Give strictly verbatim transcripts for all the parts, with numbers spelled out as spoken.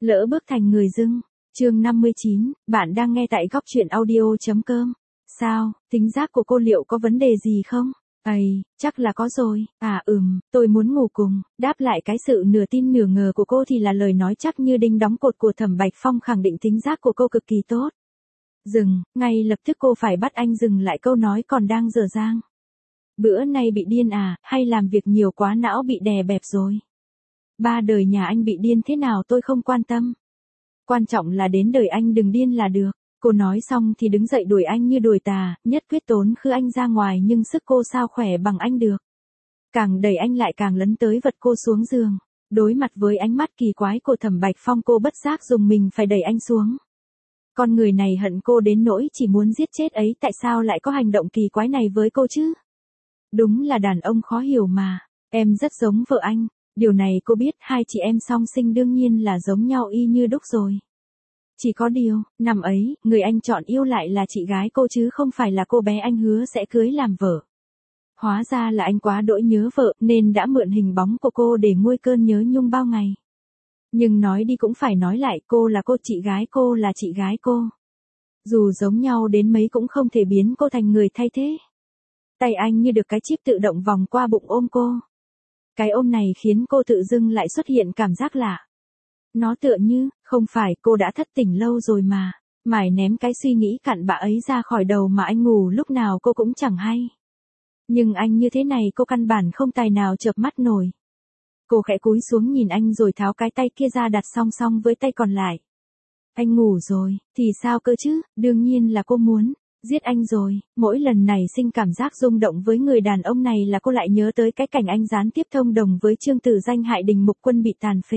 Lỡ bước thành người dưng. Chương năm mươi chín, bạn đang nghe tại góc truyện audio.com. Sao, tính giác của cô liệu có vấn đề gì không? Ây, chắc là có rồi. À ừm, tôi muốn ngủ cùng. Đáp lại cái sự nửa tin nửa ngờ của cô thì là lời nói chắc như đinh đóng cột của Thẩm Bạch Phong khẳng định tính giác của cô cực kỳ tốt. Dừng, ngay lập tức cô phải bắt anh dừng lại câu nói còn đang dở dang. Bữa nay bị điên à, hay làm việc nhiều quá não bị đè bẹp rồi? Ba đời nhà anh bị điên thế nào tôi không quan tâm. Quan trọng là đến đời anh đừng điên là được. Cô nói xong thì đứng dậy đuổi anh như đuổi tà, nhất quyết tốn khứ anh ra ngoài nhưng sức cô sao khỏe bằng anh được. Càng đẩy anh lại càng lấn tới vật cô xuống giường. Đối mặt với ánh mắt kỳ quái của Thẩm Bạch Phong cô bất giác dùng mình phải đẩy anh xuống. Con người này hận cô đến nỗi chỉ muốn giết chết ấy, tại sao lại có hành động kỳ quái này với cô chứ? Đúng là đàn ông khó hiểu mà. Em rất giống vợ anh. Điều này cô biết, hai chị em song sinh đương nhiên là giống nhau y như đúc rồi. Chỉ có điều, năm ấy, người anh chọn yêu lại là chị gái cô chứ không phải là cô bé anh hứa sẽ cưới làm vợ. Hóa ra là anh quá đỗi nhớ vợ nên đã mượn hình bóng của cô để nguôi cơn nhớ nhung bao ngày. Nhưng nói đi cũng phải nói lại, cô là cô, chị gái cô là chị gái cô. Dù giống nhau đến mấy cũng không thể biến cô thành người thay thế. Tay anh như được cái chip tự động vòng qua bụng ôm cô. Cái ôm này khiến cô tự dưng lại xuất hiện cảm giác lạ. Nó tựa như, không phải cô đã thất tỉnh lâu rồi mà, mải ném cái suy nghĩ cặn bã ấy ra khỏi đầu mà anh ngủ lúc nào cô cũng chẳng hay. Nhưng anh như thế này cô căn bản không tài nào chợp mắt nổi. Cô khẽ cúi xuống nhìn anh rồi tháo cái tay kia ra đặt song song với tay còn lại. Anh ngủ rồi, thì sao cơ chứ, đương nhiên là cô muốn giết anh rồi. Mỗi lần này sinh cảm giác rung động với người đàn ông này là cô lại nhớ tới cái cảnh anh gián tiếp thông đồng với Trương Tử Danh hại Đình Mục Quân bị tàn phế.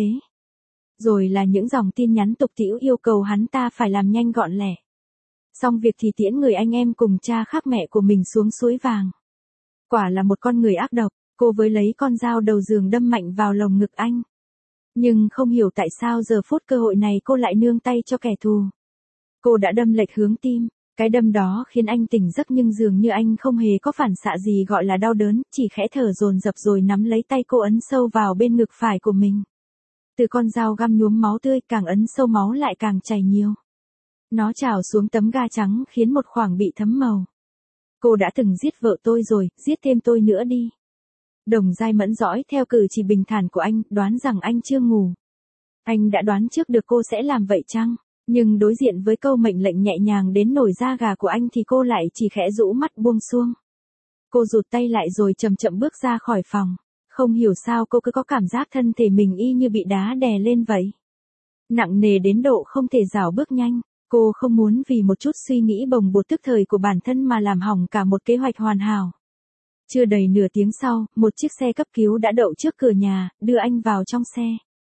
Rồi là những dòng tin nhắn tục tĩu yêu cầu hắn ta phải làm nhanh gọn lẹ. Xong việc thì tiễn người anh em cùng cha khác mẹ của mình xuống suối vàng. Quả là một con người ác độc, cô với lấy con dao đầu giường đâm mạnh vào lồng ngực anh. Nhưng không hiểu tại sao giờ phút cơ hội này cô lại nương tay cho kẻ thù. Cô đã đâm lệch hướng tim. Cái đâm đó khiến anh tỉnh giấc nhưng dường như anh không hề có phản xạ gì gọi là đau đớn, chỉ khẽ thở dồn dập rồi nắm lấy tay cô ấn sâu vào bên ngực phải của mình. Từ con dao găm nhuốm máu tươi càng ấn sâu máu lại càng chảy nhiều. Nó trào xuống tấm ga trắng khiến một khoảng bị thấm màu. Cô đã từng giết vợ tôi rồi, giết thêm tôi nữa đi. Đồng Giai Mẫn dõi theo cử chỉ bình thản của anh, đoán rằng anh chưa ngủ. Anh đã đoán trước được cô sẽ làm vậy chăng? Nhưng đối diện với câu mệnh lệnh nhẹ nhàng đến nổi da gà của anh thì cô lại chỉ khẽ rũ mắt buông xuông. Cô rụt tay lại rồi chậm chậm bước ra khỏi phòng. Không hiểu sao cô cứ có cảm giác thân thể mình y như bị đá đè lên vậy. Nặng nề đến độ không thể dảo bước nhanh. Cô không muốn vì một chút suy nghĩ bồng bột tức thời của bản thân mà làm hỏng cả một kế hoạch hoàn hảo. Chưa đầy nửa tiếng sau, một chiếc xe cấp cứu đã đậu trước cửa nhà, đưa anh vào trong xe.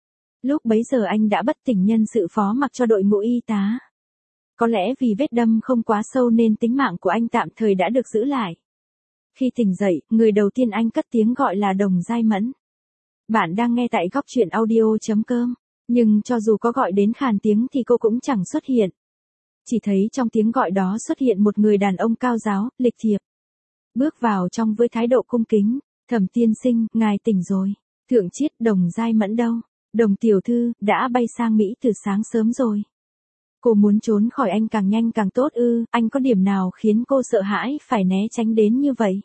Lúc bấy giờ anh đã bất tỉnh nhân sự phó mặc cho đội ngũ y tá. Có lẽ vì vết đâm không quá sâu nên tính mạng của anh tạm thời đã được giữ lại. Khi tỉnh dậy, người đầu tiên anh cất tiếng gọi là Đồng Giai Mẫn. Bạn đang nghe tại góc truyện audio.com, nhưng cho dù có gọi đến khàn tiếng thì cô cũng chẳng xuất hiện. Chỉ thấy trong tiếng gọi đó xuất hiện một người đàn ông cao giáo, lịch thiệp. Bước vào trong với thái độ cung kính, Thẩm tiên sinh, ngài tỉnh rồi. Thượng Chiết, Đồng Giai Mẫn đâu? Đồng tiểu thư, đã bay sang Mỹ từ sáng sớm rồi. Cô muốn trốn khỏi anh càng nhanh càng tốt ư, anh có điểm nào khiến cô sợ hãi phải né tránh đến như vậy?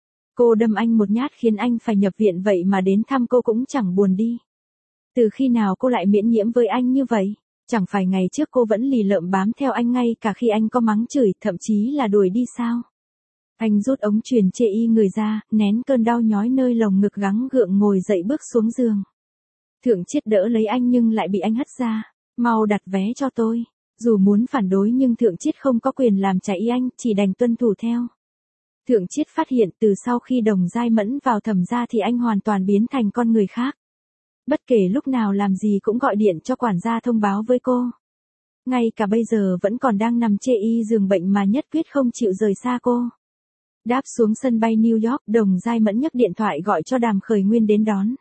Cô đâm anh một nhát khiến anh phải nhập viện vậy mà đến thăm cô cũng chẳng buồn đi. Từ khi nào cô lại miễn nhiễm với anh như vậy? Chẳng phải ngày trước cô vẫn lì lợm bám theo anh ngay cả khi anh có mắng chửi, thậm chí là đuổi đi sao? Anh rút ống truyền chê y người ra, nén cơn đau nhói nơi lồng ngực gắng gượng ngồi dậy bước xuống giường. Thượng Chiết đỡ lấy anh nhưng lại bị anh hất ra. Mau đặt vé cho tôi. Dù muốn phản đối nhưng Thượng Chiết không có quyền làm trái ý anh, chỉ đành tuân thủ theo. Thượng Chiết phát hiện từ sau khi Đồng Giai Mẫn vào Thẩm gia thì anh hoàn toàn biến thành con người khác. Bất kể lúc nào làm gì cũng gọi điện cho quản gia thông báo với cô. Ngay cả bây giờ vẫn còn đang nằm chê y giường bệnh mà nhất quyết không chịu rời xa cô. Đáp xuống sân bay New York, Đồng Giai Mẫn nhấc điện thoại gọi cho Đàm Khởi Nguyên đến đón.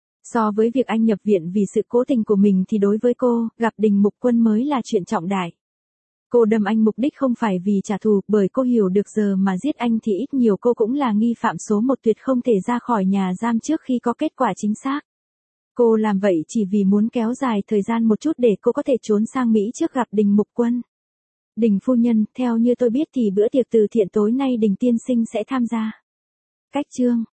So với việc anh nhập viện vì sự cố tình của mình thì đối với cô, gặp Đình Mục Quân mới là chuyện trọng đại. Cô đâm anh mục đích không phải vì trả thù, bởi cô hiểu được giờ mà giết anh thì ít nhiều cô cũng là nghi phạm số một tuyệt không thể ra khỏi nhà giam trước khi có kết quả chính xác. Cô làm vậy chỉ vì muốn kéo dài thời gian một chút để cô có thể trốn sang Mỹ trước gặp Đình Mục Quân. Đình phu nhân, theo như tôi biết thì bữa tiệc từ thiện tối nay Đình tiên sinh sẽ tham gia. Cách chương